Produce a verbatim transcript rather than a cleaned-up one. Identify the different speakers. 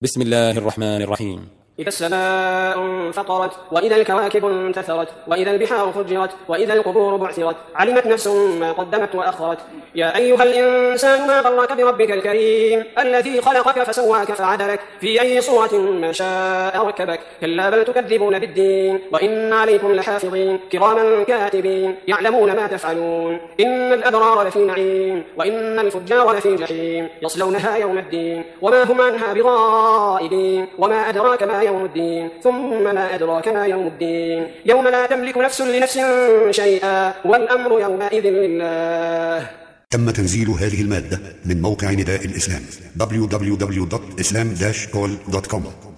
Speaker 1: بسم الله الرحمن الرحيم.
Speaker 2: إذا السماء انفطرت وإذا الكواكب انتثرت وإذا البحار فجرت وإذا القبور بعثرت علمت نفس ما قدمت وأخرت. يا أيها الإنسان ما غرك بربك الكريم الذي خلقك فسواك فعدلك في أي صورة ما شاء ركبك. كلا بل تكذبون بالدين وإن عليكم لحافظين كراما كاتبين يعلمون ما تفعلون. إن الأبرار لفي نعيم وإن الفجار لفي جحيم يصلونها يوم الدين وما هم عنها بغائبين. وما أدراك ما يوم الدين ثم ما أدراك ما يوم الدين يوم لا تملك نفس لنفس شيئا والأمر يومئذ لله.
Speaker 3: تم تنزيل هذه المادة من موقع نداء الإسلام دبليو دبليو دبليو دوت إسلام داش كول دوت كوم.